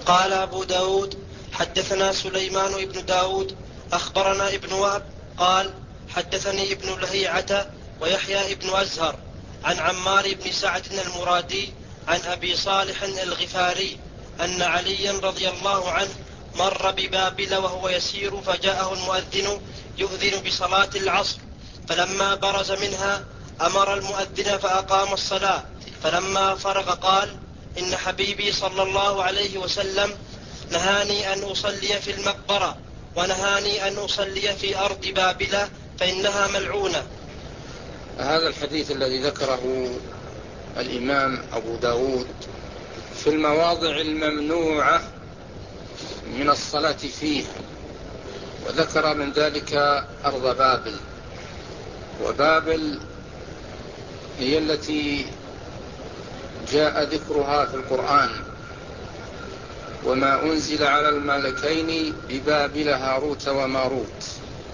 قال أبو داود حدثنا سليمان بن داود أخبرنا ابن وهب قال حدثني ابن لهيعة ويحيى ابن أزهر عن عمار بن سعد المرادي عن أبي صالح الغفاري أن عليا رضي الله عنه مر ببابل وهو يسير فجاءه المؤذن يؤذن بصلاة العصر، فلما برز منها أمر المؤذن فأقام الصلاة، فلما فرغ قال إن حبيبي صلى الله عليه وسلم نهاني أن أصلي في المقبرة ونهاني أن أصلي في أرض بابل فإنها ملعونة. هذا الحديث الذي ذكره الإمام أبو داود في المواضع الممنوعة من الصلاة فيه، وذكر من ذلك أرض بابل، وبابل هي التي جاء ذكرها في القرآن وما أنزل على الملكين ببابل هاروت وماروت.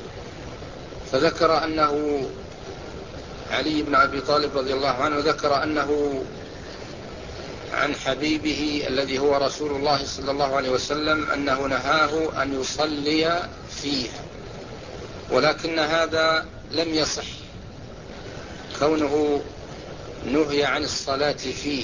فذكر أنه علي بن أبي طالب رضي الله عنه ذكر أنه عن حبيبه الذي هو رسول الله صلى الله عليه وسلم أنه نهاه أن يصلي فيه، ولكن هذا لم يصح كونه نهي عن الصلاة فيه،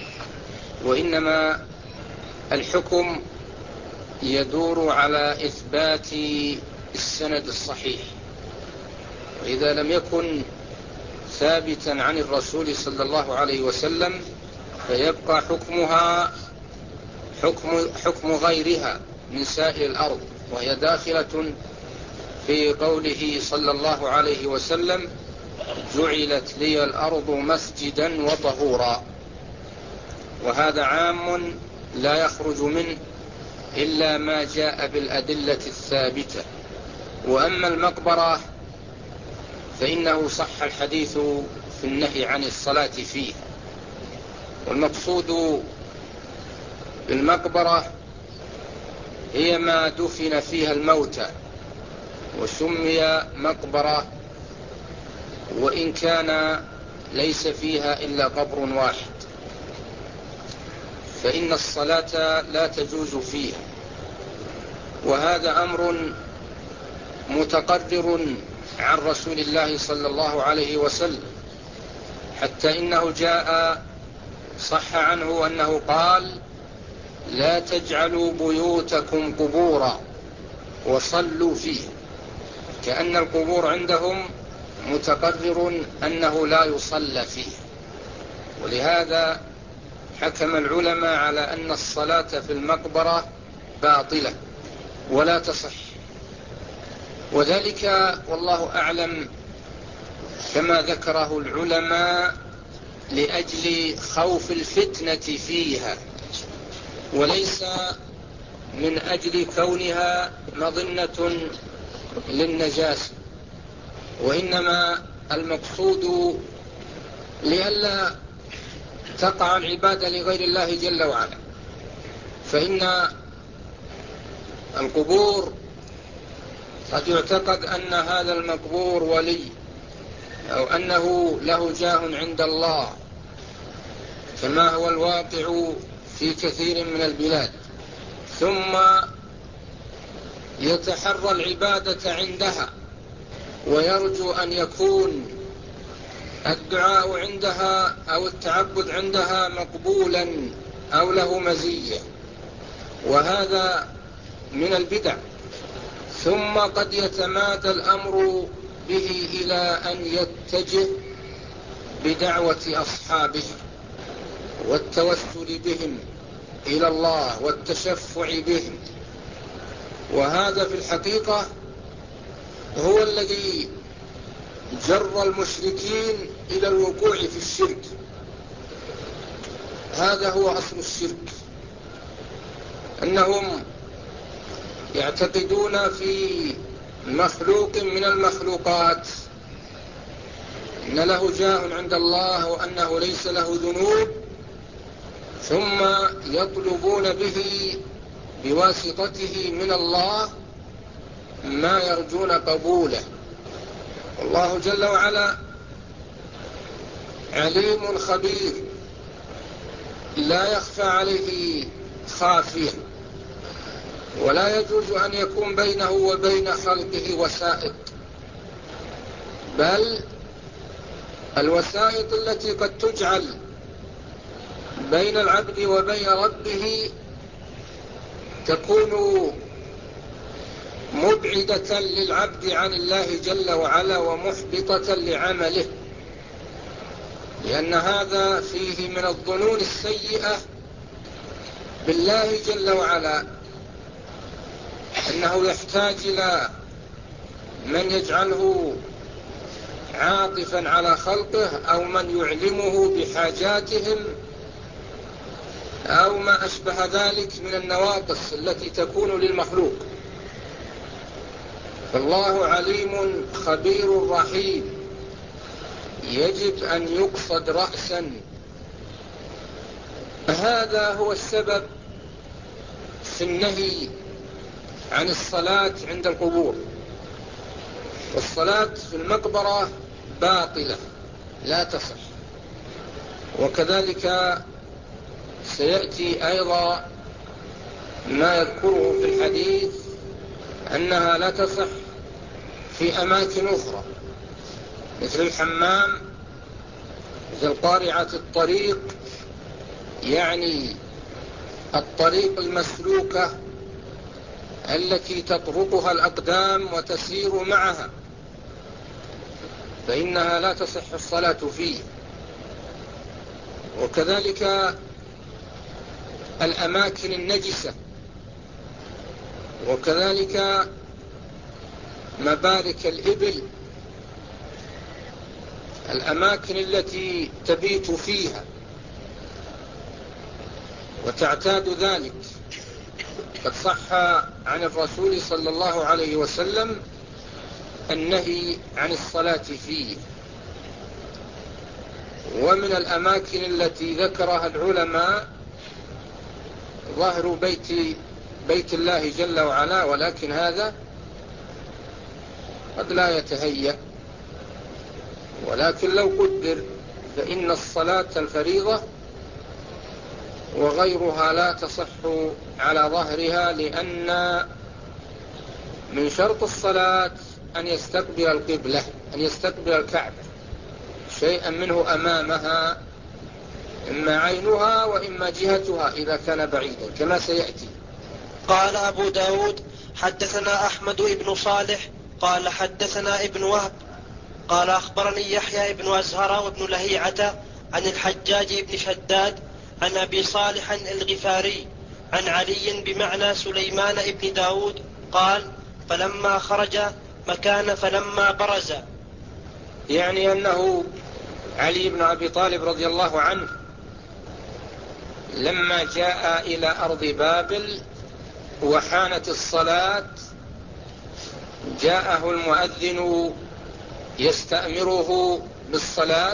وإنما الحكم يدور على إثبات السند الصحيح، وإذا لم يكن ثابتا عن الرسول صلى الله عليه وسلم فيبقى حكمها حكم غيرها من سائر الأرض، وهي داخلة في قوله صلى الله عليه وسلم جعلت لي الأرض مسجدا وطهورا، وهذا عام لا يخرج منه إلا ما جاء بالأدلة الثابتة. وأما المقبرة فإنه صح الحديث في النهي عن الصلاة فيه، والمقصود بالمقبرة هي ما دفن فيها الموتى، وسمي مقبرة وإن كان ليس فيها إلا قبر واحد، فإن الصلاة لا تجوز فيها، وهذا أمر متقرر عن رسول الله صلى الله عليه وسلم، حتى إنه جاء صح عنه أنه قال لا تجعلوا بيوتكم قبورا وصلوا فيه، كأن القبور عندهم متقرر أنه لا يصلى فيه. ولهذا حكم العلماء على أن الصلاة في المقبرة باطلة ولا تصح، وذلك والله أعلم كما ذكره العلماء لأجل خوف الفتنة فيها، وليس من أجل كونها مظنة للنجاسة، وإنما المقصود لئلا تقع العبادة لغير الله جل وعلا. فإن القبور قد يعتقد أن هذا المقبور ولي أو أنه له جاه عند الله، كما هو الواقع في كثير من البلاد، ثم يتحرى العبادة عندها ويرجو أن يكون الدعاء عندها أو التعبد عندها مقبولا أو له مزية، وهذا من البدع. ثم قد يتمادى الأمر به إلى أن يتجه بدعوة أصحابه والتوسل بهم إلى الله والتشفع بهم، وهذا في الحقيقة هو الذي جر المشركين إلى الوقوع في الشرك. هذا هو أصل الشرك، أنهم يعتقدون في مخلوق من المخلوقات أن له جاه عند الله وأنه ليس له ذنوب، ثم يطلبون به بواسطته من الله ما يرجون قبوله. والله جل وعلا عليم خبير لا يخفى عليه خافية، ولا يجوز أن يكون بينه وبين خلقه وسائط، بل الوسائط التي قد تجعل بين العبد وبين ربه تكون مبعدة للعبد عن الله جل وعلا ومحبطة لعمله، لأن هذا فيه من الظنون السيئة بالله جل وعلا، أنه يحتاج إلى من يجعله عاطفا على خلقه أو من يعلمه بحاجاتهم أو ما أشبه ذلك من النواقص التي تكون للمخلوق. فالله عليم خبير رحيم، يجب أن يقصد رأسا. هذا هو السبب في النهي عن الصلاة عند القبور، والصلاة في المقبرة باطلة لا تصح. وكذلك سيأتي أيضا ما يذكره في الحديث أنها لا تصح في أماكن أخرى، مثل الحمام، مثل قارعة الطريق، يعني الطريق المسلوكة التي تطرقها الأقدام وتسير معها، فإنها لا تصح الصلاة فيه. وكذلك الأماكن النجسة، وكذلك مبارك الإبل، الأماكن التي تبيت فيها وتعتاد ذلك، قد صح عن الرسول صلى الله عليه وسلم النهي عن الصلاة فيه. ومن الأماكن التي ذكرها العلماء ظهر بيت الله جل وعلا، ولكن هذا قد لا يتهيأ، ولكن لو قدر فإن الصلاة الفريضة وغيرها لا تصح على ظهرها، لأن من شرط الصلاة أن يستقبل القبلة، أن يستقبل الكعبة، شيئا منه أمامها، إما عينها وإما جهتها إذا كان بعيدا كما سيأتي. قال أبو داود حدثنا أحمد بن صالح قال حدثنا ابن وهب قال أخبرني يحيى بن أزهر وابن لهيعة عن الحجاج بن شداد عن أبي صالح الغفاري عن علي بمعنى سليمان بن داود قال فلما خرج مكان فلما برز، يعني أنه علي بن أبي طالب رضي الله عنه لما جاء إلى أرض بابل وحانت الصلاة جاءه المؤذن يستأمره بالصلاة،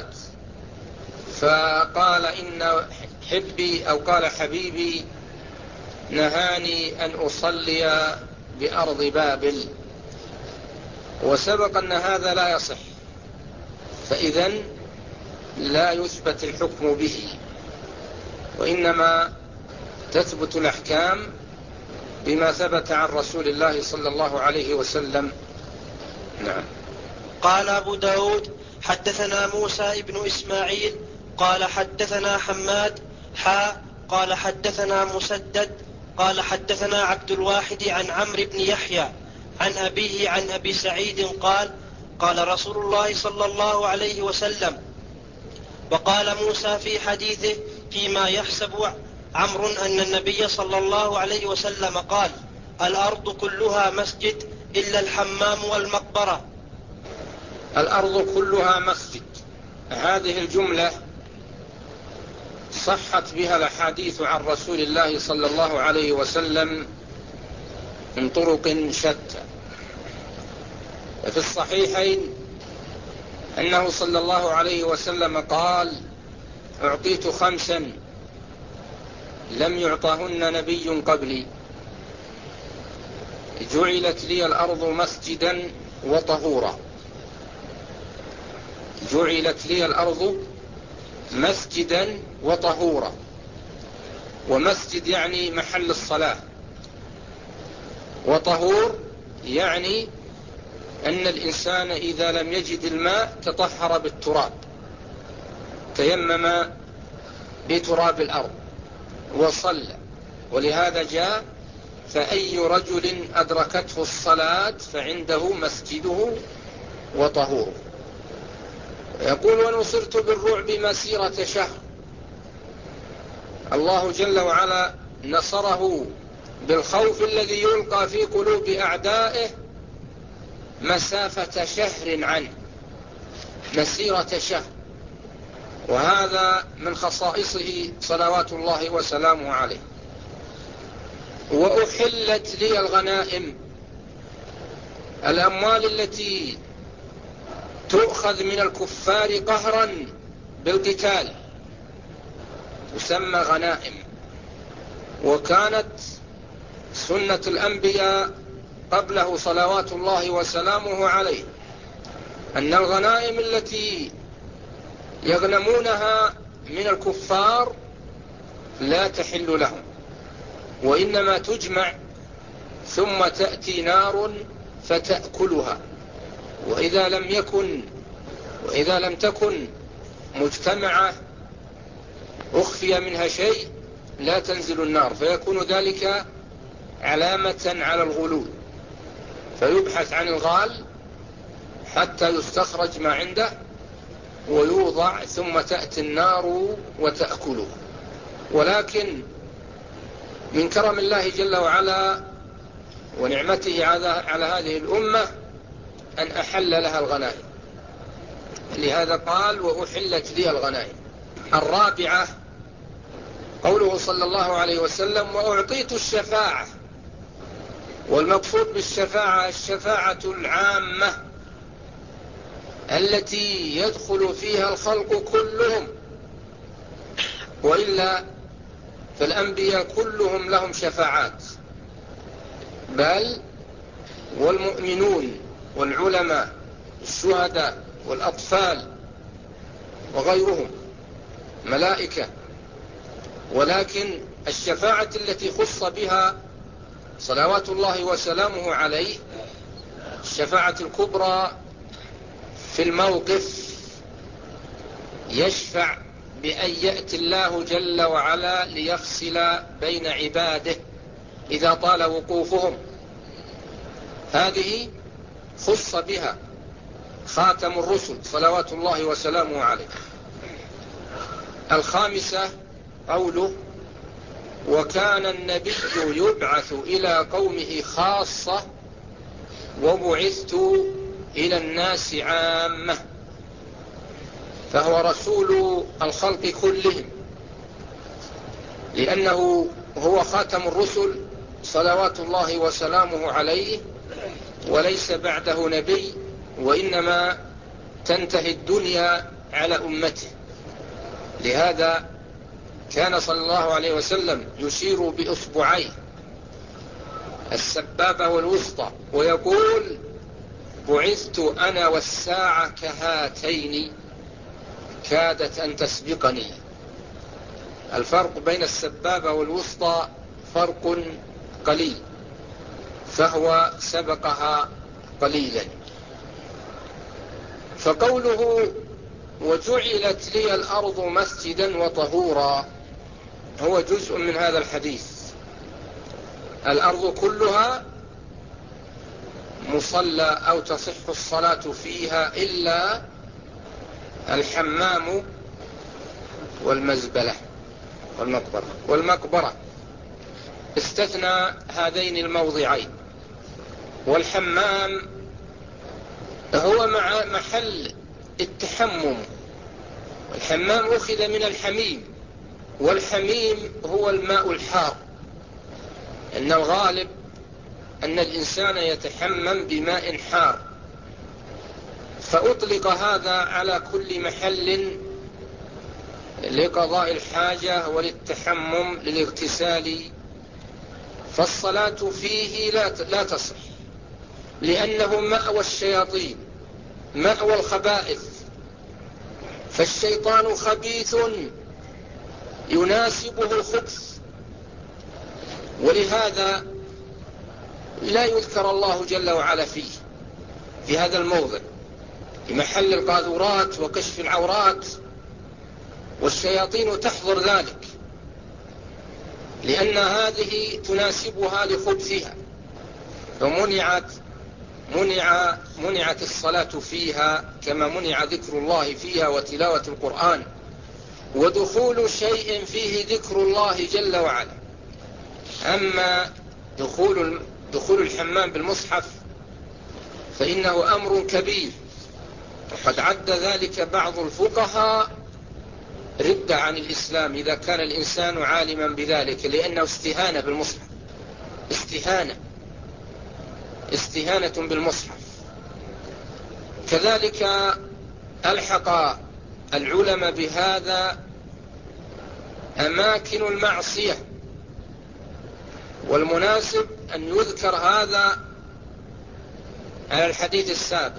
فقال إن حبي أو قال حبيبي نهاني أن أصلي بأرض بابل، وسبق أن هذا لا يصح، فإذن لا يثبت الحكم به، وإنما تثبت الأحكام بما ثبت عن رسول الله صلى الله عليه وسلم. نعم. قال أبو داود حدثنا موسى ابن إسماعيل قال حدثنا حماد قال حدثنا مسدد قال حدثنا عبد الواحد عن عمرو بن يحيى عن أبيه عن أبي سعيد قال قال رسول الله صلى الله عليه وسلم. وقال موسى في حديثه فيما يحسب عمرو أن النبي صلى الله عليه وسلم قال الأرض كلها مسجد إلا الحمام والمقبرة. الأرض كلها مسجد، هذه الجملة صحت بها الأحاديث عن رسول الله صلى الله عليه وسلم من طرق شتى. في الصحيحين أنه صلى الله عليه وسلم قال أعطيت 5 لم يعطهن نبي قبلي، جعلت لي الأرض مسجدا وطهورا. جعلت لي الأرض مسجدا وطهورا، ومسجد يعني محل الصلاة، وطهور يعني أن الإنسان إذا لم يجد الماء تطهر بالتراب، تيمم بتراب الأرض وصلى. ولهذا جاء: فأي رجل أدركته الصلاة فعنده مسجده وطهوره. يقول: ونصرت بالرعب مسيرة شهر. الله جل وعلا نصره بالخوف الذي يلقى في قلوب أعدائه مسافة شهر عنه، مسيرة شهر. وهذا من خصائصه صلوات الله وسلامه عليه. وأحلت لي الغنائم، الأموال التي تؤخذ من الكفار قهرا بالقتال تسمى غنائم. وكانت سنة الأنبياء قبله صلوات الله وسلامه عليه أن الغنائم التي يغنمونها من الكفار لا تحل لهم، وإنما تجمع ثم تأتي نار فتأكلها. وإذا لم تكن مجتمعة أخفي منها شيء لا تنزل النار، فيكون ذلك علامة على الغلول، فيبحث عن الغال حتى يستخرج ما عنده ويوضع، ثم تأتي النار وتأكله. ولكن من كرم الله جل وعلا ونعمته على هذه الأمة أن أحل لها الغنائم، لهذا قال: وأحلت لي الغنائم. الرابعة قوله صلى الله عليه وسلم: وأعطيت الشفاعة. والمقصود بالشفاعة الشفاعة العامة التي يدخل فيها الخلق كلهم، وإلا فالأنبياء كلهم لهم شفاعات، بل والمؤمنون والعلماء الشهداء والأطفال وغيرهم ملائكة. ولكن الشفاعة التي خص بها صلوات الله وسلامه عليه الشفاعة الكبرى في الموقف، يشفع بأن يأتي الله جل وعلا ليفصل بين عباده إذا طال وقوفهم. هذه خص بها خاتم الرسل صلوات الله وسلامه عليه. الخامسة قوله: وكان النبي يبعث إلى قومه خاصة وبعثت إلى الناس عامة. فهو رسول الخلق كلهم، لأنه هو خاتم الرسل صلوات الله وسلامه عليه، وليس بعده نبي، وإنما تنتهي الدنيا على أمته. لهذا كان صلى الله عليه وسلم يشير بإصبعيه السبابة والوسطى ويقول: بعثت أنا والساعة كهاتين كادت أن تسبقني. الفرق بين السبابة والوسطى فرق قليل، فهو سبقها قليلا. فقوله: وجعلت لي الأرض مسجدا وطهورا هو جزء من هذا الحديث. الأرض كلها مصلى أو تصح الصلاة فيها إلا الحمام والمزبلة والمقبرة استثنى هذين الموضعين. والحمام هو محل التحمم. الحمام أخذ من الحميم، والحميم هو الماء الحار. إن الغالب أن الإنسان يتحمم بماء حار، فأطلق هذا على كل محل لقضاء الحاجة وللتحمم للاغتسال. فالصلاة فيه لا تصح، لأنه مأوى الشياطين، مأوى الخبائث. فالشيطان خبيث يناسبه الخبث، ولهذا لا يذكر الله جل وعلا فيه، في هذا الموضع، في محل القاذورات وكشف العورات، والشياطين تحضر ذلك لأن هذه تناسبها لخبثها، منعت الصلاة فيها كما منع ذكر الله فيها وتلاوة القرآن. ودخول شيء فيه ذكر الله جل وعلا، أما دخول الحمام بالمصحف فإنه أمر كبير، وقد عد ذلك بعض الفقهاء ردة عن الإسلام إذا كان الإنسان عالما بذلك، لأنه استهانة بالمصحف، استهانة بالمصحف. كذلك ألحق العلماء بهذا أماكن المعصية، والمناسب أن يذكر هذا على الحديث السابق،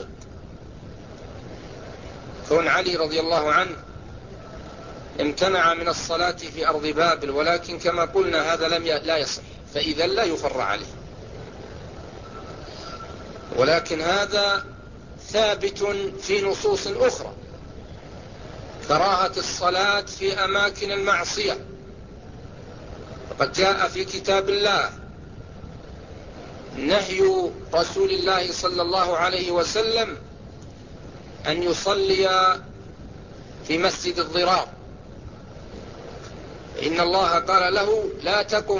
كون علي رضي الله عنه امتنع من الصلاة في أرض بابل، ولكن كما قلنا هذا لا يصح، فإذا لا يفر عليه، ولكن هذا ثابت في نصوص أخرى، كراهة الصلاة في أماكن المعصية. فقد جاء في كتاب الله نهي رسول الله صلى الله عليه وسلم أن يصلي في مسجد الضرار، إن الله قال له لا تقم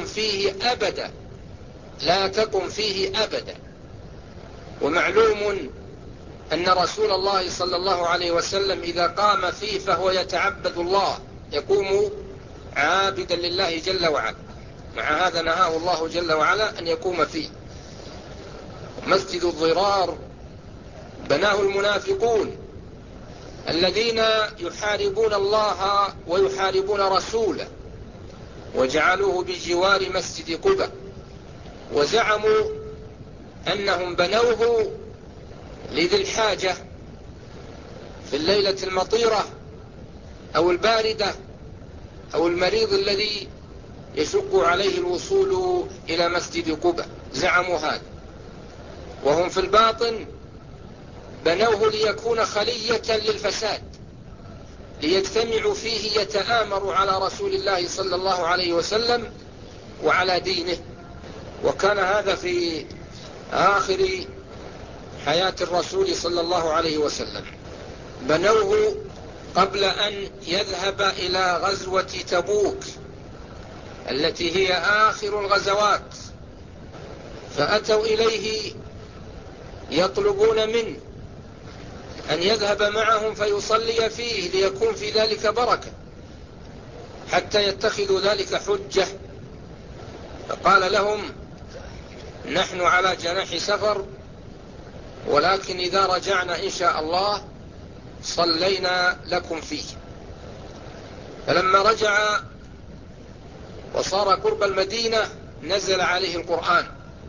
فيه أبدا. ومعلوم أن رسول الله صلى الله عليه وسلم إذا قام فيه فهو يتعبد الله، يقوم عابدا لله جل وعلا، مع هذا نهاه الله جل وعلا أن يقوم فيه. مسجد الضرار بناه المنافقون الذين يحاربون الله ويحاربون رسوله، وجعلوه بجوار مسجد قباء، وزعموا أنهم بنوه لذي الحاجة في الليلة المطيرة أو الباردة أو المريض الذي يشق عليه الوصول إلى مسجد قباء، زعموا هذا، وهم في الباطن بنوه ليكون خلية للفساد، ليجتمعوا فيه يتآمروا على رسول الله صلى الله عليه وسلم وعلى دينه. وكان هذا في آخر حياة الرسول صلى الله عليه وسلم، بنوه قبل أن يذهب إلى غزوة تبوك التي هي آخر الغزوات، فأتوا إليه يطلبون منه أن يذهب معهم فيصلي فيه ليكون في ذلك بركة، حتى يتخذوا ذلك حجة. فقال لهم نحن على جناح سفر، ولكن إذا رجعنا إن شاء الله صلينا لكم فيه. فلما رجع وصار قرب المدينة نزل عليه القرآن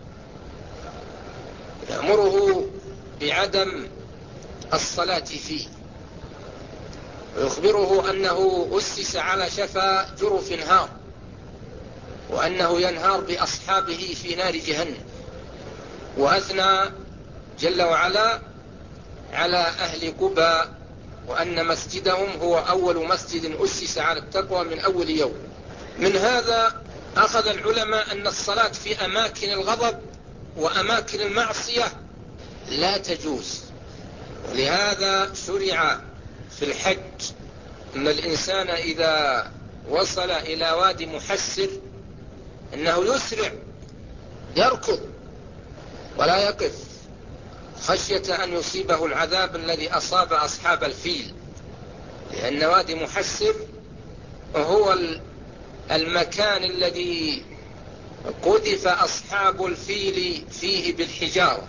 يأمره بعدم الصلاة فيه، ويخبره أنه أسس على شفا جرف نهار، وأنه ينهار بأصحابه في نار جهنم. وأثنى جل وعلا على أهل قباء وأن مسجدهم هو أول مسجد أسس على التقوى من أول يوم. من هذا أخذ العلماء أن الصلاة في أماكن الغضب وأماكن المعصية لا تجوز، ولهذا شرع في الحج أن الإنسان إذا وصل إلى وادي محسر أنه يسرع يركض ولا يقف، خشية أن يصيبه العذاب الذي أصاب أصحاب الفيل، لأن وادي محسر هو المكان الذي قذف أصحاب الفيل فيه بالحجارة،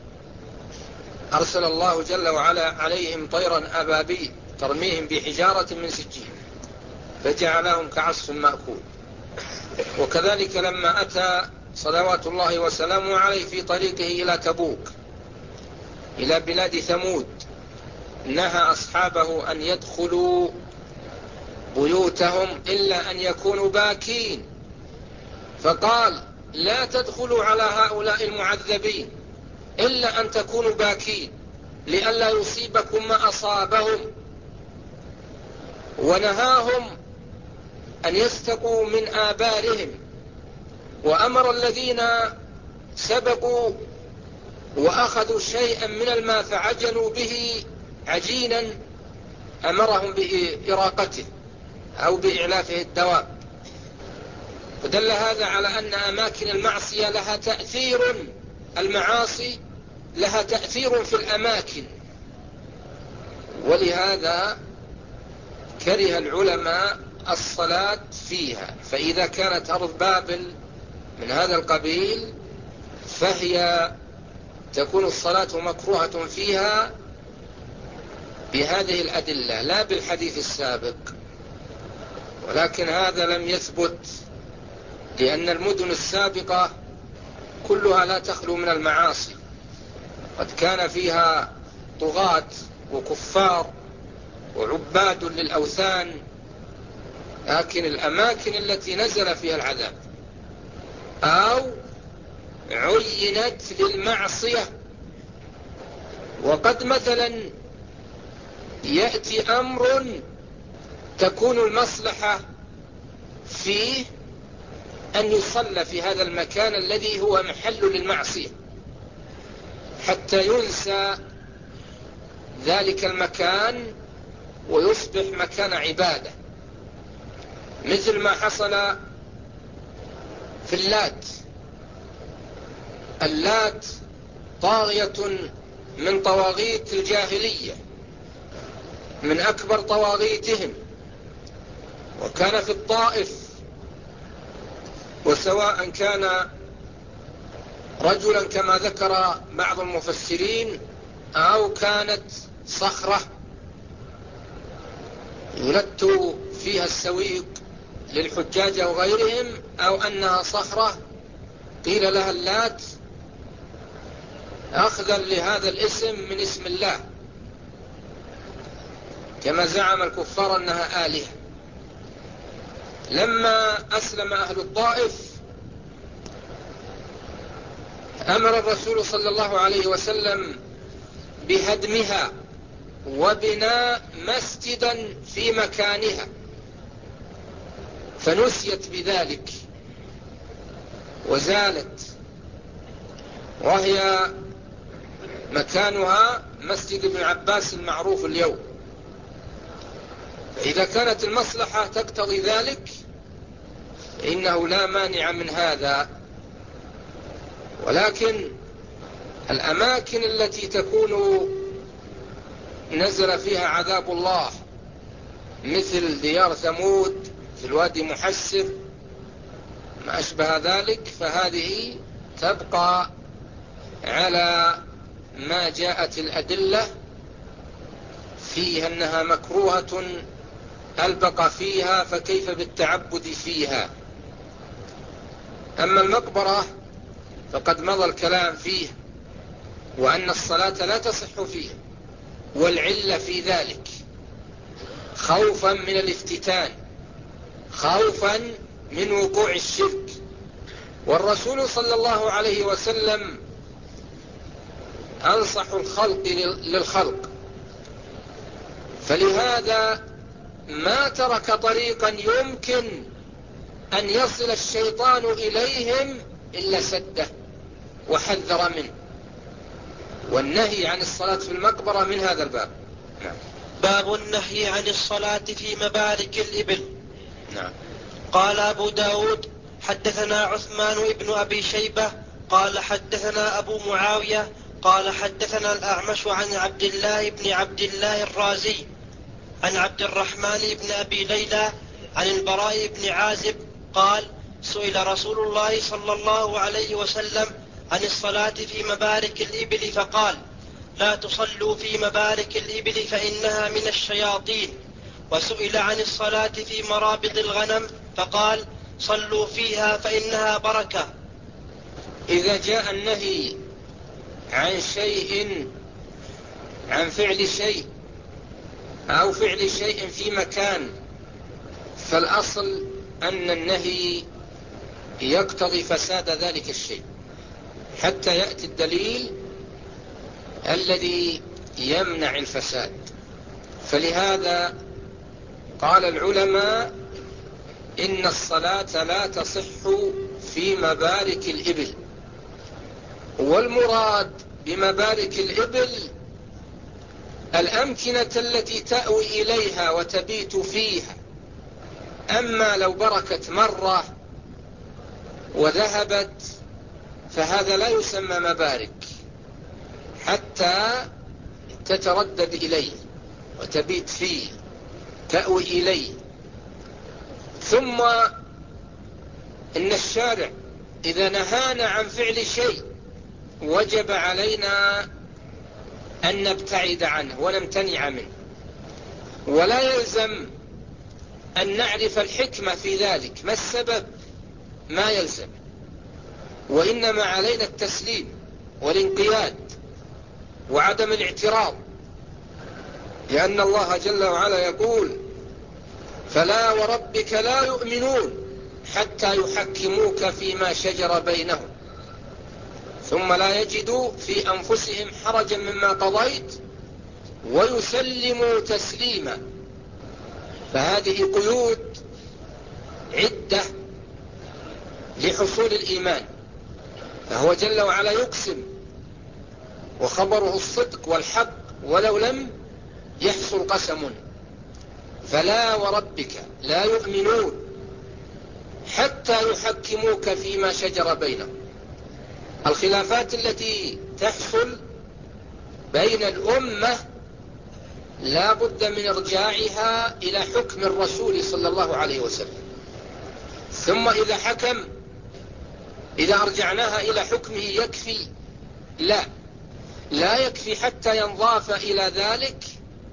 أرسل الله جل وعلا عليهم طيرا أبابيل ترميهم بحجارة من سجيل فجعلهم كعصف مأكول. وكذلك لما أتى صلوات الله وسلامه عليه في طريقه إلى تبوك إلى بلاد ثمود نهى أصحابه أن يدخلوا بيوتهم إلا أن يكونوا باكين، فقال لا تدخلوا على هؤلاء المعذبين إلا أن تكونوا باكين لئلا يصيبكم ما أصابهم، ونهاهم أن يستقوا من آبارهم، وأمر الذين سبقوا وأخذوا شيئا من الماء فعجنوا به عجينا أمرهم بإراقته أو بإعلافه الدواب. فدل هذا على أن أماكن المعصية لها تأثير، المعاصي لها تأثير في الأماكن، ولهذا كره العلماء الصلاة فيها. فإذا كانت أرض بابل من هذا القبيل فهي تكون الصلاة مكروهة فيها بهذه الأدلة لا بالحديث السابق. ولكن هذا لم يثبت، لأن المدن السابقة كلها لا تخلو من المعاصي، قد كان فيها طغاة وكفار وعباد للأوثان، لكن الأماكن التي نزل فيها العذاب أو عينت للمعصية، وقد مثلا يأتي أمر تكون المصلحة فيه أن يصلى في هذا المكان الذي هو محل للمعصية حتى ينسى ذلك المكان ويصبح مكان عبادة، مثل ما حصل في اللات. اللات طاغية من طواغيت الجاهلية، من أكبر طواغيتهم، وكان في الطائف، وسواء كان رجلا كما ذكر بعض المفسرين أو كانت صخرة يلت فيها السويق للحجاج أو غيرهم، أو أنها صخرة قيل لها اللات أخذا لهذا الاسم من اسم الله، كما زعم الكفار أنها آلهة. لما أسلم أهل الطائف أمر الرسول صلى الله عليه وسلم بهدمها وبناء مسجدا في مكانها، فنسيت بذلك وزالت، وهي مكانها مسجد ابن عباس المعروف اليوم. فإذا كانت المصلحة تقتضي ذلك إنه لا مانع من هذا. ولكن الأماكن التي تكون نزل فيها عذاب الله مثل ديار ثمود في الوادي محسر ما أشبه ذلك، فهذه تبقى على ما جاءت الأدلة فيها أنها مكروهة البقى فيها، فكيف بالتعبد فيها. أما المقبرة فقد مضى الكلام فيه، وأن الصلاة لا تصح فيها، والعلة في ذلك خوفا من الافتتان، خوفا من وقوع الشرك. والرسول صلى الله عليه وسلم أنصح الخلق للخلق، فلهذا ما ترك طريقا يمكن أن يصل الشيطان إليهم إلا سده وحذر منه، والنهي عن الصلاة في المقبرة من هذا الباب. نعم. باب النهي عن الصلاة في مبارك الإبل. نعم. قال أبو داود حدثنا عثمان بن أبي شيبة قال حدثنا أبو معاوية قال حدثنا الأعمش عن عبد الله الرازي عن عبد الرحمن بن أبي ليلى عن البراء بن عازب قال سئل رسول الله صلى الله عليه وسلم عن الصلاة في مبارك الإبل فقال لا تصلوا في مبارك الإبل فإنها من الشياطين. وسئل عن الصلاة في مرابض الغنم فقال صلوا فيها فإنها بركة. إذا جاء النهي عن شيء، عن فعل شيء أو فعل شيء في مكان، فالأصل أن النهي يقتضي فساد ذلك الشيء حتى يأتي الدليل الذي يمنع الفساد. فلهذا قال العلماء إن الصلاة لا تصح في مبارك الإبل، والمراد بمبارك الإبل الأمكنة التي تأوي إليها وتبيت فيها. أما لو بركت مرة وذهبت فهذا لا يسمى مبارك حتى تتردد إليه وتبيت فيه، تأوي إليه. ثم إن الشارع إذا نهانا عن فعل شيء وجب علينا أن نبتعد عنه ونمتنع منه، ولا يلزم أن نعرف الحكمة في ذلك، ما السبب، ما يلزم، وإنما علينا التسليم والانقياد وعدم الاعتراض، لأن الله جل وعلا يقول: فلا وربك لا يؤمنون حتى يحكموك فيما شجر بينهم ثم لا يجدوا في أنفسهم حرجا مما قضيت ويسلموا تسليما. فهذه قيود عدة لحصول الإيمان. فهو جل وعلا يقسم وخبره الصدق والحق ولو لم يحصل قسم. فلا وربك لا يؤمنون حتى يحكموك فيما شجر بينهم. الخلافات التي تحصل بين الأمة لا بد من ارجاعها إلى حكم الرسول صلى الله عليه وسلم. ثم إذا حكم، إذا أرجعناها إلى حكمه يكفي؟ لا يكفي حتى ينضاف إلى ذلك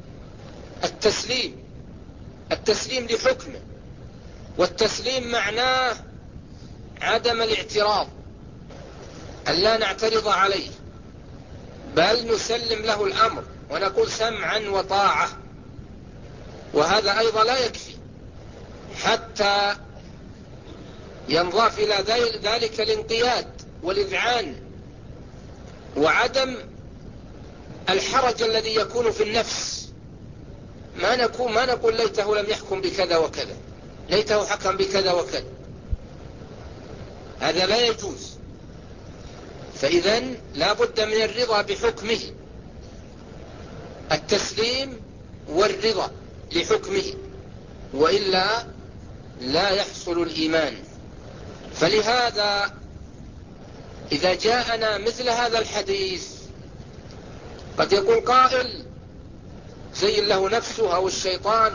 التسليم لحكمه. والتسليم معناه عدم الاعتراض، أن لا نعترض عليه، بل نسلم له الأمر ونقول سمعا وطاعة. وهذا أيضا لا يكفي حتى ينضاف إلى ذلك الانقياد والإذعان وعدم الحرج الذي يكون في النفس. ما نقول ليته لم يحكم بكذا وكذا، ليته حكم بكذا وكذا، هذا لا يجوز. فإذن لا بد من الرضا بحكمه، التسليم والرضا لحكمه، وإلا لا يحصل الإيمان. فلهذا إذا جاءنا مثل هذا الحديث قد يقول قائل زين له نفسه أو الشيطان: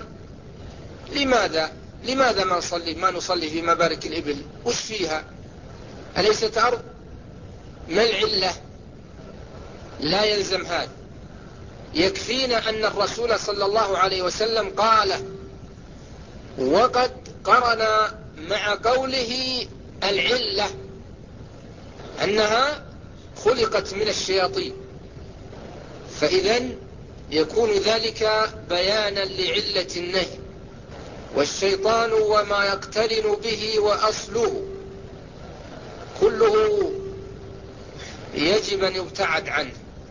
لماذا ما نصلي في مبارك الإبل؟ وش فيها؟ أليست أرض؟ ما العلة؟ لا يلزم هذا. يكفينا أن الرسول صلى الله عليه وسلم قال، وقد قرن مع قوله العلة أنها خلقت من الشياطين، فإذن يكون ذلك بيانا لعلة النهي. والشيطان وما يقترن به وأصله كله يجب أن يبتعد عنه.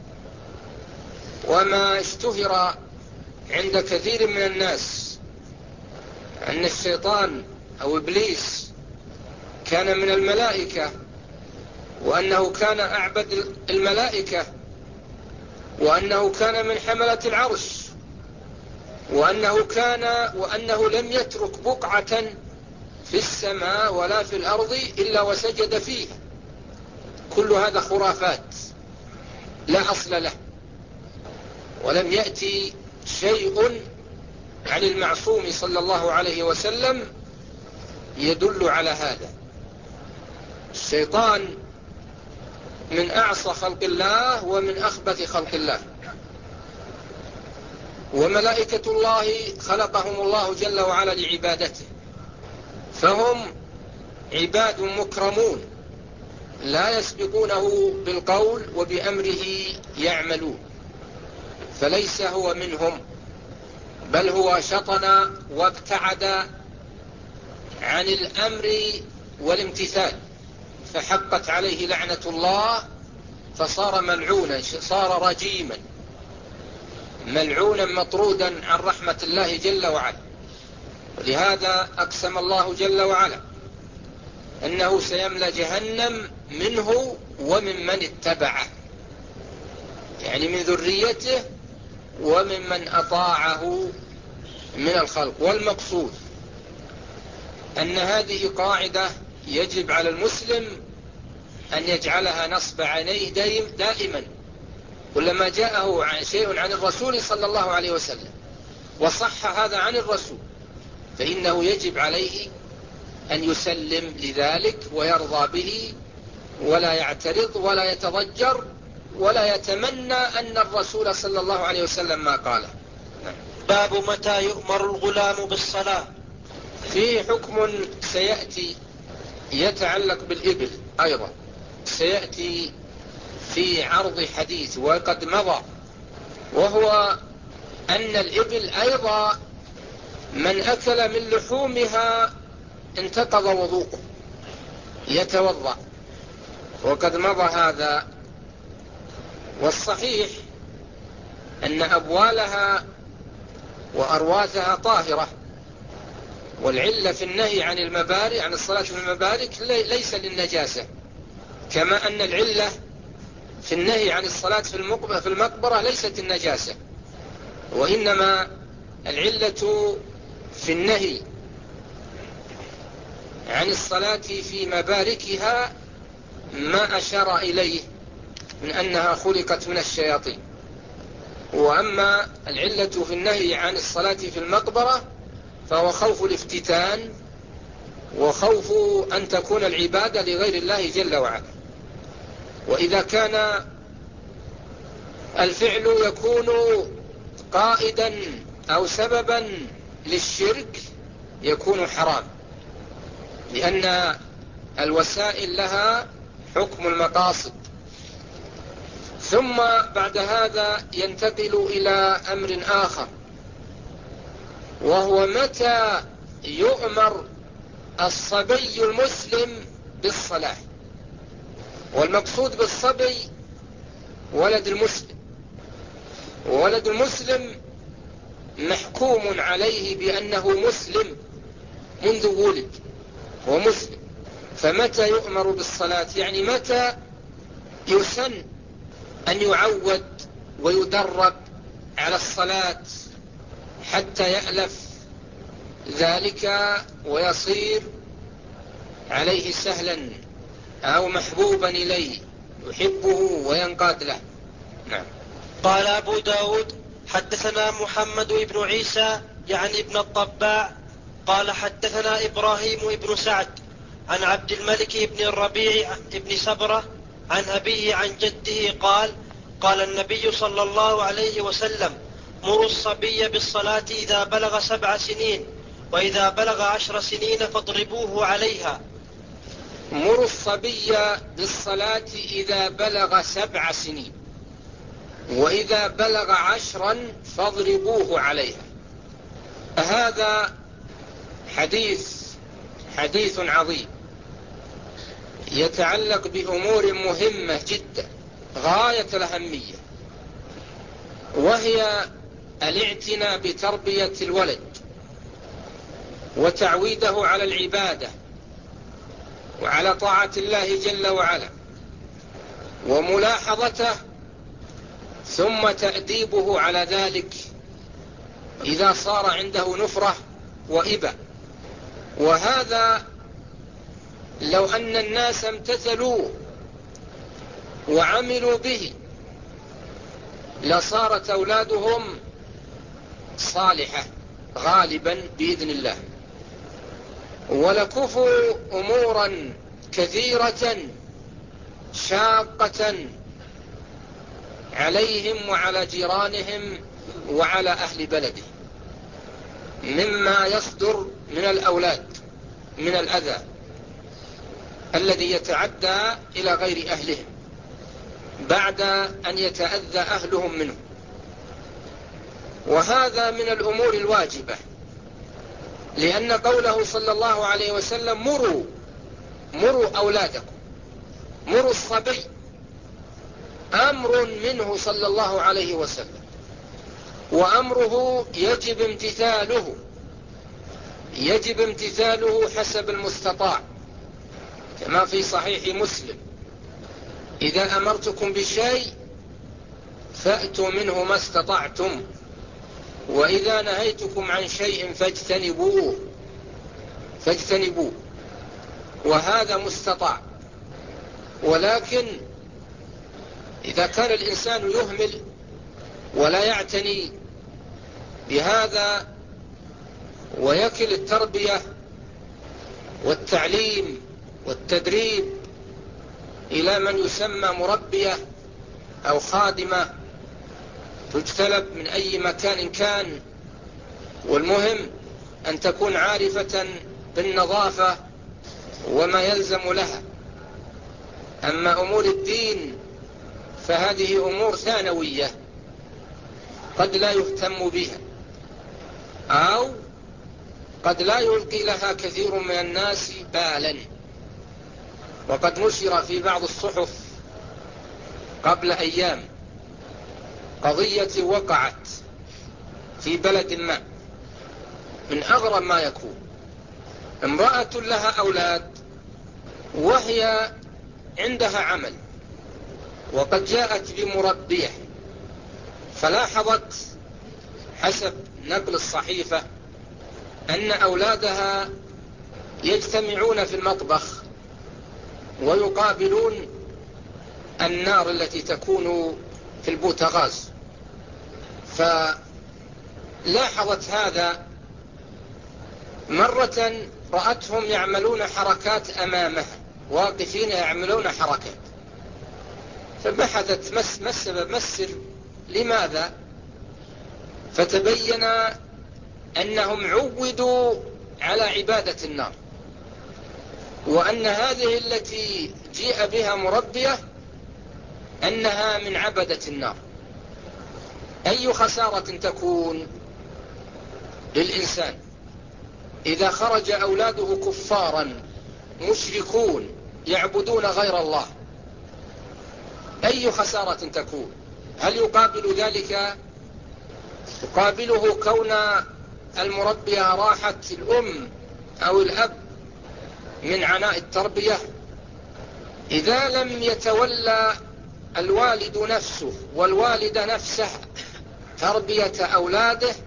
وما اشتهر عند كثير من الناس أن الشيطان أو إبليس كان من الملائكة، وأنه كان أعبد الملائكة، وأنه كان من حملة العرش، وأنه لم يترك بقعة في السماء ولا في الأرض إلا وسجد فيها. كل هذا خرافات لا أصل له، ولم يأتي شيء عن المعصوم صلى الله عليه وسلم يدل على هذا. الشيطان من أعصى خلق الله ومن أخبث خلق الله. وملائكة الله خلقهم الله جل وعلا لعبادته، فهم عباد مكرمون لا يسبقونه بالقول وبأمره يعملون، فليس هو منهم، بل هو شطن وابتعد عن الأمر والامتثال، فحقت عليه لعنة الله فصار ملعونا، صار رجيما ملعونا مطرودا عن رحمة الله جل وعلا. ولهذا أقسم الله جل وعلا أنه سيملأ جهنم منه ومن من اتبعه، يعني من ذريته ومن من أطاعه من الخلق. والمقصود أن هذه قاعدة يجب على المسلم أن يجعلها نصب عينيه دائما، كلما جاءه شيء عن الرسول صلى الله عليه وسلم وصح هذا عن الرسول فإنه يجب عليه أن يسلم لذلك ويرضى به، ولا يعترض ولا يتضجر ولا يتمنى أن الرسول صلى الله عليه وسلم ما قاله. باب متى يؤمر الغلام بالصلاة. فيه حكم سيأتي يتعلق بالإبل أيضا، سيأتي في عرض حديث وقد مضى، وهو أن الإبل أيضا من أكل من لحومها انتقض وضوءه يتوضأ، وقد مضى هذا. والصحيح أن أبوالها وأرواثها طاهرة، والعلة في النهي عن المبارك، عن الصلاة في المبارك ليس للنجاسة، كما أن العلة في النهي عن الصلاة في المقبرة ليست النجاسة، وإنما العلة في النهي عن الصلاة في مباركها ما أشار إليه من أنها خلقت من الشياطين. وأما العلة في النهي عن الصلاة في المقبرة فهو خوف الافتتان وخوف أن تكون العبادة لغير الله جل وعلا. وإذا كان الفعل يكون قائدا أو سببا للشرك يكون حرام، لأن الوسائل لها حكم المقاصد. ثم بعد هذا ينتقل إلى أمر آخر، وهو متى يؤمر الصبي المسلم بالصلاة. والمقصود بالصبي ولد المسلم، وولد المسلم محكوم عليه بأنه مسلم منذ ولد ومسلم. فمتى يؤمر بالصلاة يعني متى يسن أن يعود ويدرب على الصلاة حتى يألف ذلك ويصير عليه سهلا أو محبوبا إليه يحبه وينقاد له. نعم. قال أبو داود حدثنا محمد بن عيسى يعني ابن الطباع قال حدثنا إبراهيم بن سعد عن عبد الملك بن الربيع بن سبرة عن أبيه عن جده قال قال النبي صلى الله عليه وسلم مروا الصبي بالصلاة إذا بلغ 7 سنين وإذا بلغ 10 سنين فاضربوه عليها. مروا الصبي بالصلاة إذا بلغ 7 سنين وإذا بلغ 10 فاضربوه عليها. هذا حديث عظيم يتعلق بأمور مهمة جدا غاية الأهمية، وهي الاعتناء بتربية الولد وتعويده على العبادة وعلى طاعة الله جل وعلا وملاحظته، ثم تأديبه على ذلك إذا صار عنده نفرة وإبة. وهذا لو أن الناس امتثلوا وعملوا به لصارت أولادهم صالحة غالبا بإذن الله، ولكفوا أمورا كثيرة شاقة عليهم وعلى جيرانهم وعلى أهل بلده مما يصدر من الأولاد من الأذى الذي يتعدى إلى غير أهلهم بعد أن يتأذى أهلهم منه. وهذا من الأمور الواجبة، لأن قوله صلى الله عليه وسلم مروا مروا أولادكم، مروا الصبي، أمر منه صلى الله عليه وسلم، وأمره يجب امتثاله حسب المستطاع، كما في صحيح مسلم: إذا أمرتكم بشيء فأتوا منه ما استطعتم، وإذا نهيتكم عن شيء فاجتنبوه. وهذا مستطاع. ولكن إذا كان الإنسان يهمل ولا يعتني بهذا ويكل التربية والتعليم والتدريب إلى من يسمى مربية أو خادمة تجتلب من أي مكان كان، والمهم أن تكون عارفة بالنظافة وما يلزم لها. أما أمور الدين فهذه أمور ثانوية قد لا يهتم بها، أو قد لا يلقي لها كثير من الناس بالا. وقد نشر في بعض الصحف قبل أيام قضية وقعت في بلد ما من أغرب ما يكون: امرأة لها أولاد وهي عندها عمل، وقد جاءت بمربية، فلاحظت حسب نقل الصحيفة أن أولادها يجتمعون في المطبخ ويقابلون النار التي تكون في البوتاغاز. فلاحظت هذا، مرة رأتهم يعملون حركات أمامها، واقفين يعملون حركات، فبحثت ما السبب، ما السر، لماذا؟ فتبين أنهم عودوا على عبادة النار، وأن هذه التي جيء بها مربية أنها من عبدة النار. أي خسارة تكون للإنسان إذا خرج أولاده كفارا مشركون يعبدون غير الله؟ أي خسارة تكون؟ هل يقابل ذلك، يقابله كون المربية راحت الأم أو الأب من عناء التربية؟ إذا لم يتولى الوالد نفسه والوالدة نفسه تربية أولاده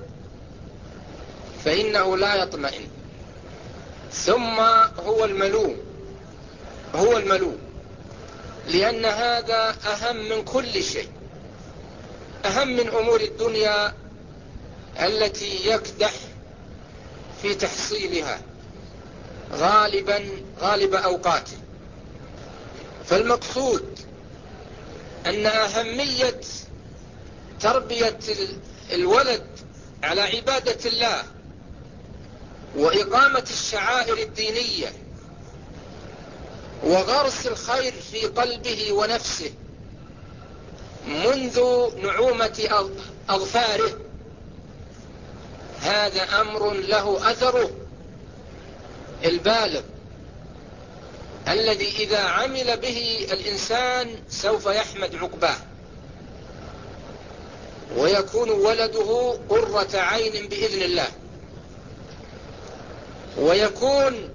فإنه لا يطمئن، ثم هو الملوم، لأن هذا أهم من كل شيء، أهم من أمور الدنيا التي يكدح في تحصيلها غالب أوقاته. فالمقصود أن أهمية تربية الولد على عبادة الله وإقامة الشعائر الدينية وغرس الخير في قلبه ونفسه منذ نعومة أظفاره، هذا أمر له أثره البالغ الذي إذا عمل به الإنسان سوف يحمد عقباه، ويكون ولده قرة عين بإذن الله، ويكون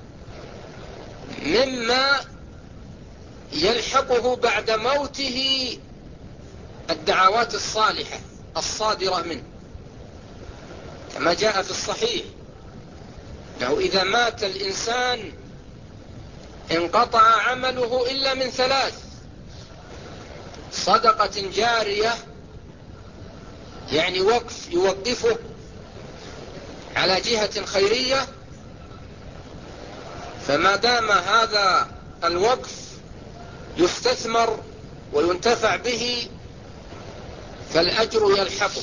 مما يلحقه بعد موته الدعوات الصالحة الصادرة منه، كما جاء في الصحيح أنه إذا مات الإنسان انقطع عمله إلا من 3: صدقة جارية، يعني وقف يوقفه على جهة خيرية، فما دام هذا الوقف يستثمر وينتفع به فالأجر يلحقه،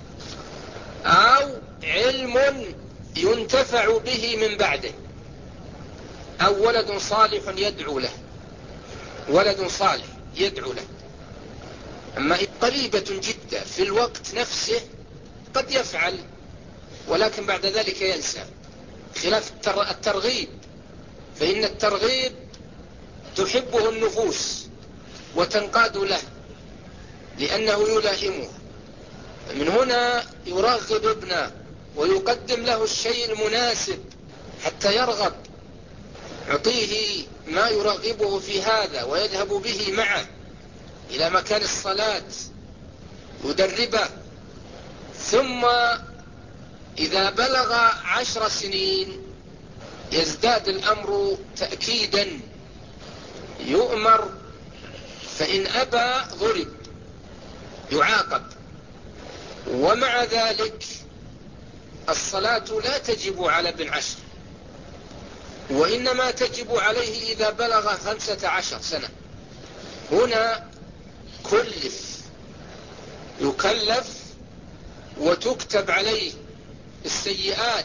أو علم ينتفع به من بعده، أو ولد صالح يدعو له، ولد صالح يدعو له. أما قريبة جدا في الوقت نفسه قد يفعل ولكن بعد ذلك ينسى، خلاف الترغيب فإن الترغيب تحبه النفوس وتنقاد له لأنه يلائمه. من هنا يرغب ابنه ويقدم له الشيء المناسب حتى يرغب، يعطيه ما يرغبه في هذا ويذهب به معه إلى مكان الصلاة، يدربه. ثم إذا بلغ 10 سنين يزداد الأمر تأكيدا، يؤمر، فإن أبى ضرب يعاقب. ومع ذلك الصلاة لا تجب على ابن 10، وإنما تجب عليه إذا بلغ 15 سنة. هنا يكلف وتكتب عليه السيئات،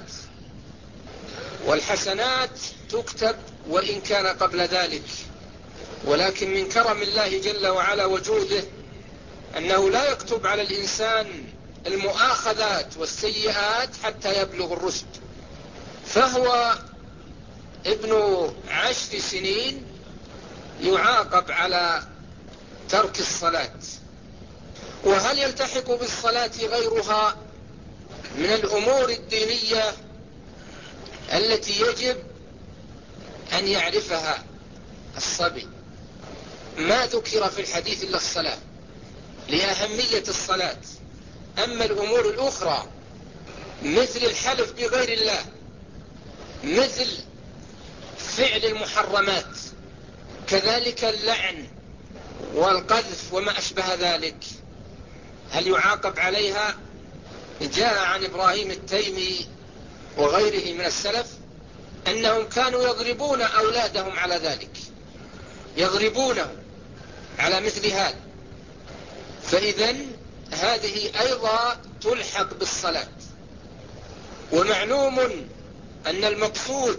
والحسنات تكتب وإن كان قبل ذلك. ولكن من كرم الله جل وعلا وجوده أنه لا يكتب على الإنسان المؤاخذات والسيئات حتى يبلغ الرشد. فهو ابن 10 سنين يعاقب على ترك الصلاة. وهل يلتحق بالصلاة غيرها من الأمور الدينية التي يجب أن يعرفها الصبي؟ ما ذكر في الحديث إلا الصلاة لأهمية الصلاة. أما الأمور الأخرى مثل الحلف بغير الله، مثل فعل المحرمات، كذلك اللعن والقذف وما أشبه ذلك، هل يعاقب عليها؟ جاء عن إبراهيم التيمي وغيره من السلف أنهم كانوا يضربون أولادهم على ذلك، يضربونهم على مثل هذا. فإذن هذه أيضا تلحق بالصلاة. ومعلوم أن المقصود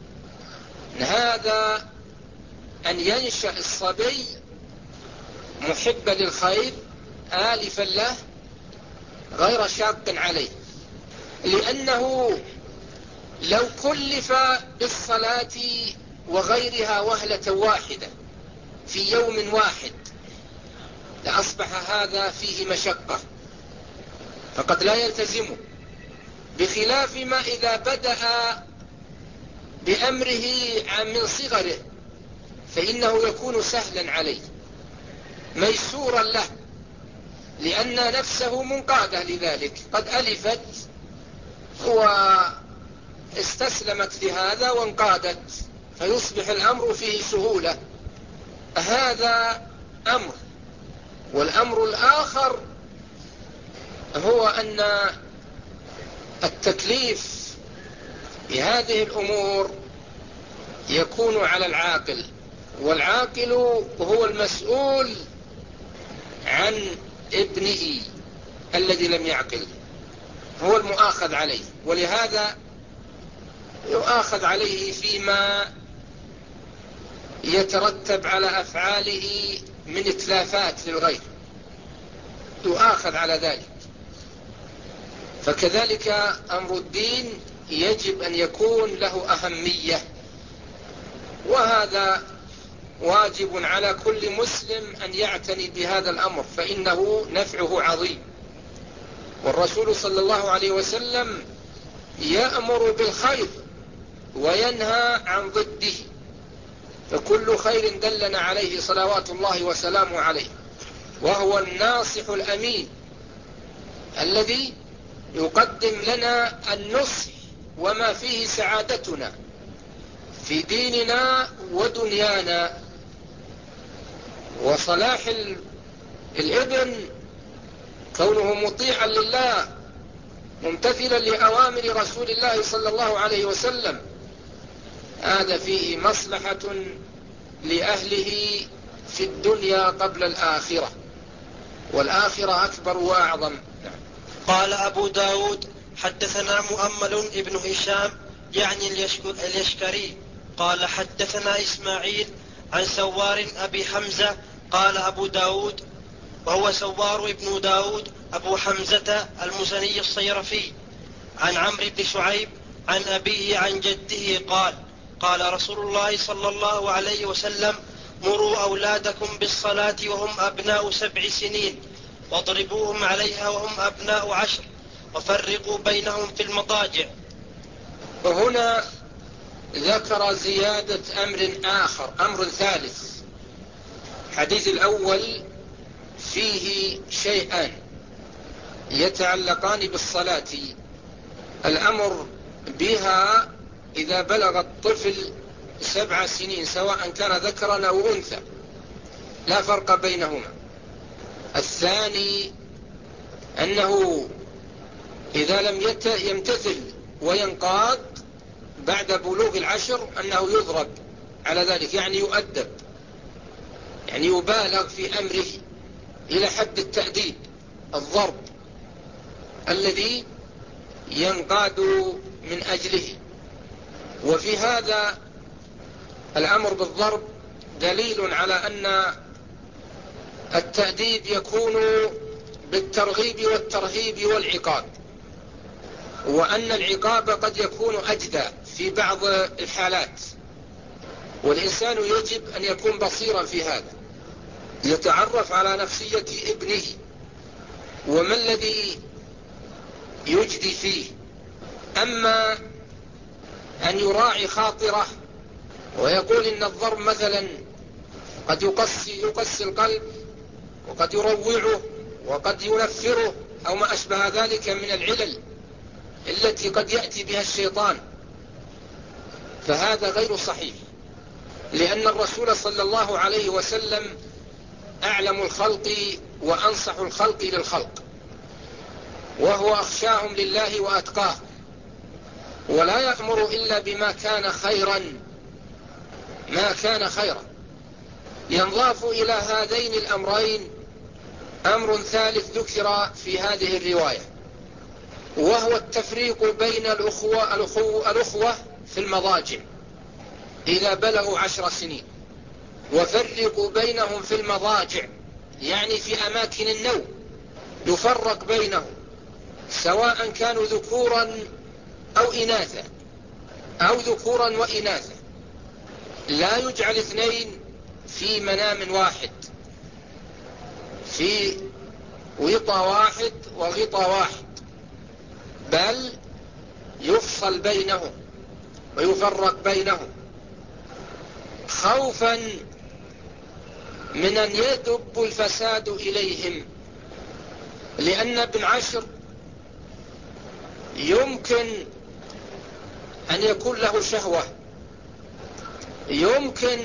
هذا أن ينشأ الصبي محبا للخير آلفا له غير شاق عليه، لأنه لو كلف بالصلاة وغيرها وهلة واحدة في يوم واحد لأصبح هذا فيه مشقة، فقد لا يلتزمه، بخلاف ما إذا بدأ بأمره من صغره فإنه يكون سهلا عليه ميسورا له، لأن نفسه منقادة لذلك، قد ألفت واستسلمت لهذا وانقادت، فيصبح الأمر فيه سهولة. هذا أمر. والأمر الآخر هو أن التكليف بهذه الأمور يكون على العاقل، والعاقل هو المسؤول عن ابنه الذي لم يعقل، هو المؤاخذ عليه، ولهذا يؤاخذ عليه فيما يترتب على أفعاله من إتلافات للغير، يؤاخذ على ذلك. فكذلك أمر الدين يجب أن يكون له أهمية، وهذا واجب على كل مسلم أن يعتني بهذا الأمر، فإنه نفعه عظيم. والرسول صلى الله عليه وسلم يأمر بالخير وينهى عن ضده، فكل خير دلنا عليه صلوات الله وسلامه عليه، وهو الناصح الأمين الذي يقدم لنا النصح وما فيه سعادتنا في ديننا ودنيانا. وصلاح الابن كونه مطيعا لله ممتثلا لأوامر رسول الله صلى الله عليه وسلم، هذا فيه مصلحة لأهله في الدنيا قبل الآخرة، والآخرة أكبر وأعظم. قال أبو داود حدثنا مؤمل ابن هشام يعني اليشكري قال حدثنا إسماعيل عن سوار أبي حمزة قال أبو داود، وهو سوار ابن داود أبو حمزة المزني الصيرفي، عن عمرو بن شعيب عن أبيه عن جده قال قال رسول الله صلى الله عليه وسلم: مروا أولادكم بالصلاة وهم أبناء 7 سنين واضربوهم عليها وهم أبناء 10 وفرقوا بينهم في المضاجع. وهنا ذكر زيادة أمر آخر، أمر ثالث. الحديث الأول فيه شيئان يتعلقان بالصلاة: الأمر بها إذا بلغ الطفل 7 سنين سواء كان ذكرا أو أنثى، لا فرق بينهما. الثاني أنه إذا لم يمتثل وينقاد بعد بلوغ 10 أنه يضرب على ذلك، يعني يؤدب، يعني يبالغ في أمره إلى حد التأديب، الضرب الذي ينقاد من أجله. وفي هذا الأمر بالضرب دليل على أن التأديب يكون بالترغيب والترهيب والعقاب، وأن العقاب قد يكون أجدى في بعض الحالات، والإنسان يجب أن يكون بصيرا في هذا، يتعرف على نفسية ابنه وما الذي يجدي فيه. أما أن يراعي خاطره ويقول إن الضرب مثلا قد يقسي القلب وقد يروعه وقد ينفره أو ما أشبه ذلك من العلل التي قد يأتي بها الشيطان، فهذا غير صحيح، لأن الرسول صلى الله عليه وسلم أعلم الخلق وأنصح الخلق للخلق، وهو أخشاهم لله وأتقاه، ولا يأمر إلا بما كان خيرا، ما كان خيرا. ينضاف إلى هذين الأمرين أمر ثالث ذكر في هذه الرواية، وهو التفريق بين الأخوة في المضاجع إذا بلغوا 10 سنين. وفرقوا بينهم في المضاجع يعني في أماكن النوم، يفرق بينهم سواء كانوا ذكورا أو إناثا أو ذكورا وإناثا، لا يجعل 2 في منام واحد، في وطى واحد وغطى واحد، بل يفصل بينهم ويفرق بينهم خوفا من أن يدب الفساد إليهم، لأن ابن 10 يمكن أن يكون له شهوة، يمكن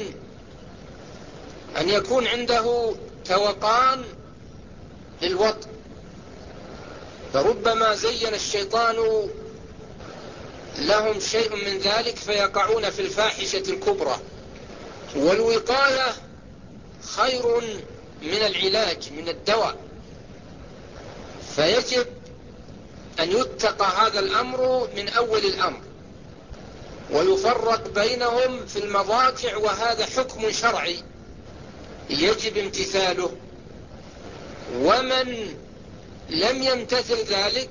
أن يكون عنده توقان للوطن، فربما زين الشيطان لهم شيء من ذلك فيقعون في الفاحشة الكبرى. والوقاية خير من العلاج، من الدواء، فيجب أن يتقى هذا الأمر من أول الأمر ويفرق بينهم في المضاجع، وهذا حكم شرعي يجب امتثاله. ومن لم يمتثل ذلك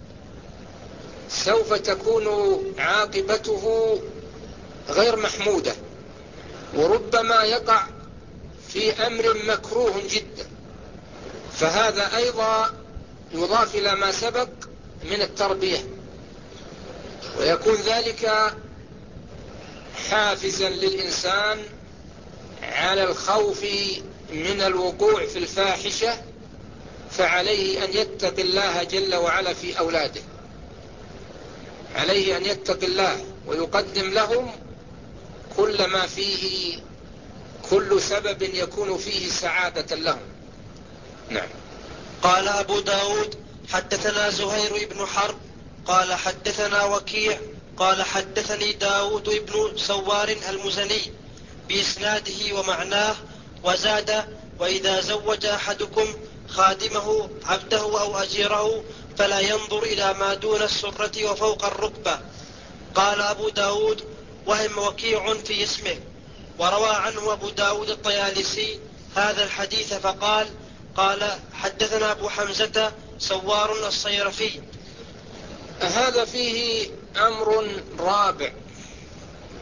سوف تكون عاقبته غير محمودة، وربما يقع في أمر مكروه جدا، فهذا أيضا يضاف إلى ما سبق من التربية، ويكون ذلك حافزا للإنسان على الخوف من الوقوع في الفاحشة، فعليه أن يتقي الله جل وعلا في أولاده، عليه أن يتقي الله ويقدم لهم كل ما فيه، كل سبب يكون فيه سعادة لهم. نعم. قال أبو داود: حدثنا زهير بن حرب قال حدثنا وكيع قال حدثني داود بن سوار المزني بإسناده ومعناه، وزاد: وإذا زوج أحدكم خادمه عبده أو أجيره فلا ينظر إلى ما دون السرة وفوق الركبة. قال أبو داود: وهم وكيع في اسمه. وروى عنه أبو داود الطيالسي هذا الحديث فقال: قال حدثنا أبو حمزة سوار الصيرفي. هذا فيه أمر رابع،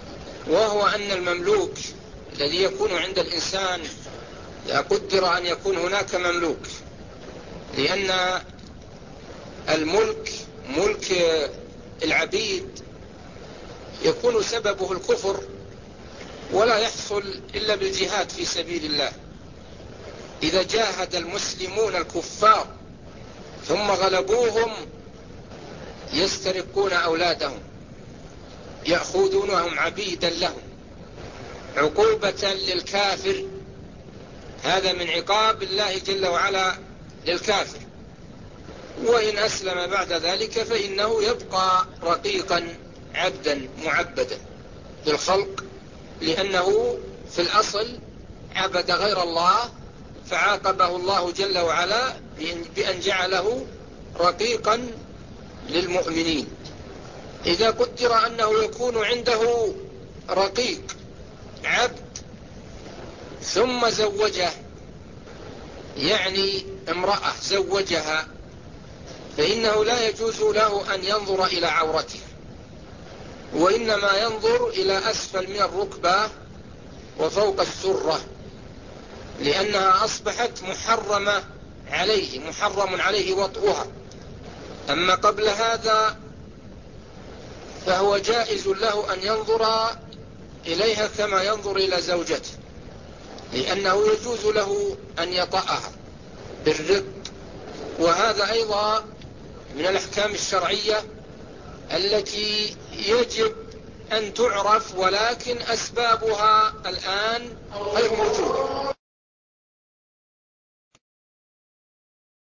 وهو أن المملوك الذي يكون عند الإنسان لا قدر أن يكون هناك مملوك، لأن الملك ملك العبيد يكون سببه الكفر، ولا يحصل إلا بالجهاد في سبيل الله. إذا جاهد المسلمون الكفار ثم غلبوهم يسترقون أولادهم، يأخذونهم عبيدا لهم عقوبة للكافر. هذا من عقاب الله جل وعلا للكافر. وإن أسلم بعد ذلك فإنه يبقى رقيقا عبدا معبدا للخلق، لأنه في الأصل عبد غير الله، فعاقبه الله جل وعلا بأن جعله رقيقا للمؤمنين. إذا قدر أنه يكون عنده رقيق عبد ثم زوجه، يعني امرأة زوجها، فإنه لا يجوز له أن ينظر إلى عورته، وإنما ينظر إلى أسفل من الركبة وفوق السرة، لأنها أصبحت محرمة عليه، محرم عليه وطئها. أما قبل هذا فهو جائز له أن ينظر إليها كما ينظر إلى زوجته، لأنه يجوز له أن يطأها بالرق. وهذا أيضا من الأحكام الشرعية التي يجب أن تعرف، ولكن أسبابها الآن غير موجودة.